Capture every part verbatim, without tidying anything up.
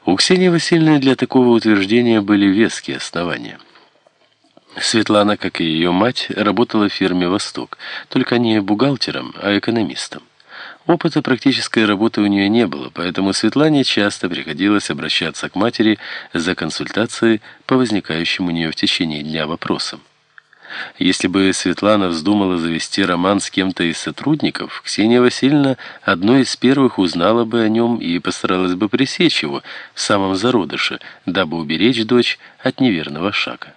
У Ксении Васильевны для такого утверждения были веские основания. Светлана, как и ее мать, работала в фирме «Восток», только не бухгалтером, а экономистом. Опыта практической работы у нее не было, поэтому Светлане часто приходилось обращаться к матери за консультацией по возникающим у нее в течение дня вопросам. Если бы Светлана вздумала завести роман с кем-то из сотрудников, Ксения Васильевна одной из первых узнала бы о нем и постаралась бы пресечь его в самом зародыше, дабы уберечь дочь от неверного шага.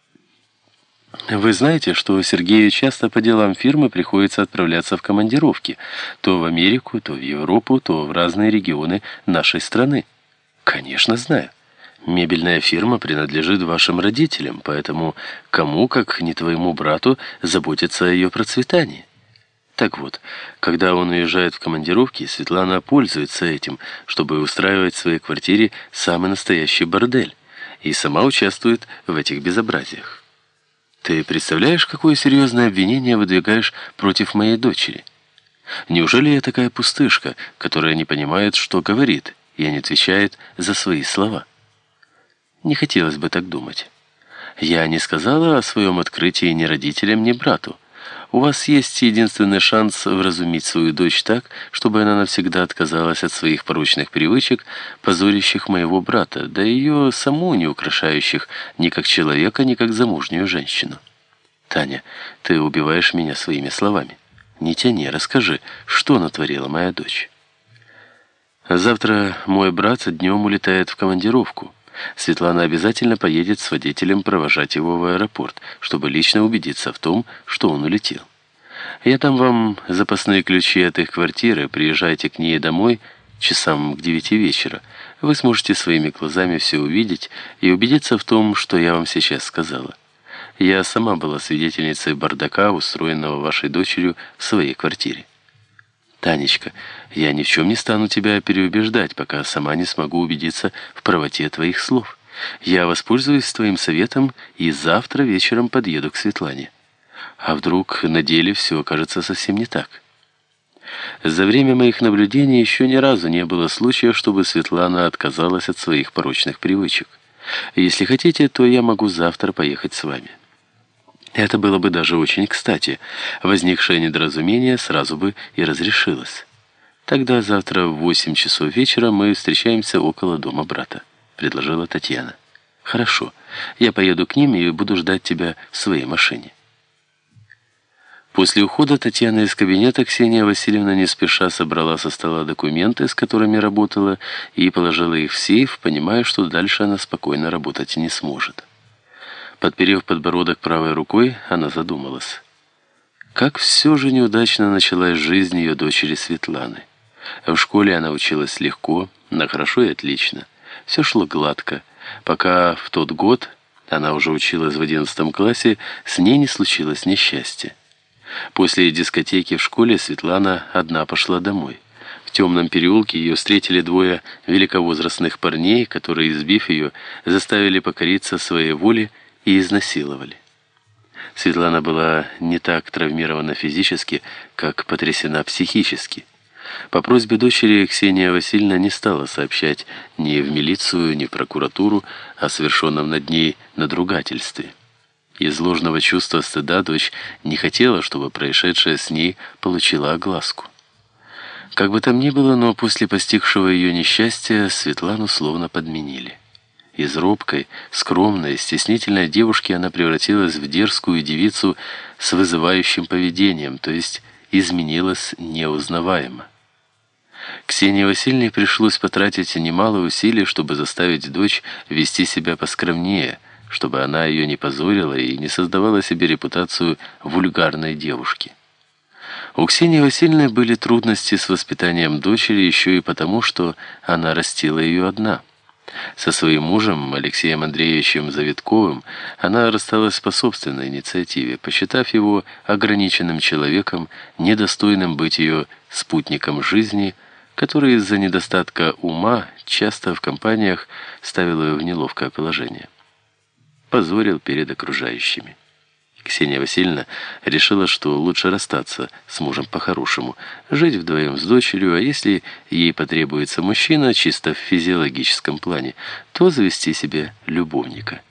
Вы знаете, что Сергею часто по делам фирмы приходится отправляться в командировки, то в Америку, то в Европу, то в разные регионы нашей страны? Конечно, знаю. Мебельная фирма принадлежит вашим родителям, поэтому кому, как не твоему брату, заботиться о ее процветании? Так вот, когда он уезжает в командировки, Светлана пользуется этим, чтобы устраивать в своей квартире самый настоящий бордель, и сама участвует в этих безобразиях. Ты представляешь, какое серьезное обвинение выдвигаешь против моей дочери? Неужели я такая пустышка, которая не понимает, что говорит, и не отвечает за свои слова? Не хотелось бы так думать. Я не сказала о своем открытии ни родителям, ни брату. У вас есть единственный шанс вразумить свою дочь так, чтобы она навсегда отказалась от своих порочных привычек, позорящих моего брата, да и ее саму не украшающих ни как человека, ни как замужнюю женщину. Таня, ты убиваешь меня своими словами. Не тяни, расскажи, что натворила моя дочь. Завтра мой брат днем улетает в командировку. Светлана обязательно поедет с водителем провожать его в аэропорт, чтобы лично убедиться в том, что он улетел. Я дам вам запасные ключи от их квартиры, приезжайте к ней домой часам к девяти вечера. Вы сможете своими глазами все увидеть и убедиться в том, что я вам сейчас сказала. Я сама была свидетельницей бардака, устроенного вашей дочерью в своей квартире. Танечка, я ни в чем не стану тебя переубеждать, пока сама не смогу убедиться в правоте твоих слов. Я воспользуюсь твоим советом и завтра вечером подъеду к Светлане. А вдруг на деле все окажется совсем не так? За время моих наблюдений еще ни разу не было случая, чтобы Светлана отказалась от своих порочных привычек. Если хотите, то я могу завтра поехать с вами. Это было бы даже очень кстати. Возникшее недоразумение сразу бы и разрешилось. Тогда завтра в восемь часов вечера мы встречаемся около дома брата, предложила Татьяна. Хорошо, я поеду к ним и буду ждать тебя в своей машине. После ухода Татьяны из кабинета Ксения Васильевна не спеша собрала со стола документы, с которыми работала, и положила их в сейф, понимая, что дальше она спокойно работать не сможет. Подперев подбородок правой рукой, она задумалась. Как все же неудачно началась жизнь ее дочери Светланы. В школе она училась легко, на хорошо и отлично. Все шло гладко, пока в тот год, она уже училась в одиннадцатом классе, с ней не случилось несчастья. После дискотеки в школе Светлана одна пошла домой. В темном переулке ее встретили двое великовозрастных парней, которые, избив ее, заставили покориться своей воле и изнасиловали. Светлана была не так травмирована физически, как потрясена психически. По просьбе дочери Ксения Васильевна не стала сообщать ни в милицию, ни в прокуратуру о совершенном над ней надругательстве. Из ложного чувства стыда дочь не хотела, чтобы происшедшее с ней получило огласку. Как бы там ни было, но после постигшего ее несчастья Светлану словно подменили. Из робкой, скромной, стеснительной девушки она превратилась в дерзкую девицу с вызывающим поведением, то есть изменилась неузнаваемо. Ксении Васильевне пришлось потратить немало усилий, чтобы заставить дочь вести себя поскромнее, чтобы она ее не позорила и не создавала себе репутацию вульгарной девушки. У Ксении Васильевны были трудности с воспитанием дочери еще и потому, что она растила ее одна. Со своим мужем, Алексеем Андреевичем Завитковым, она рассталась по собственной инициативе, посчитав его ограниченным человеком, недостойным быть ее спутником жизни, который из-за недостатка ума часто в компаниях ставил ее в неловкое положение. Позорил перед окружающими. Ксения Васильевна решила, что лучше расстаться с мужем по-хорошему, жить вдвоем с дочерью, а если ей потребуется мужчина чисто в физиологическом плане, то завести себе любовника.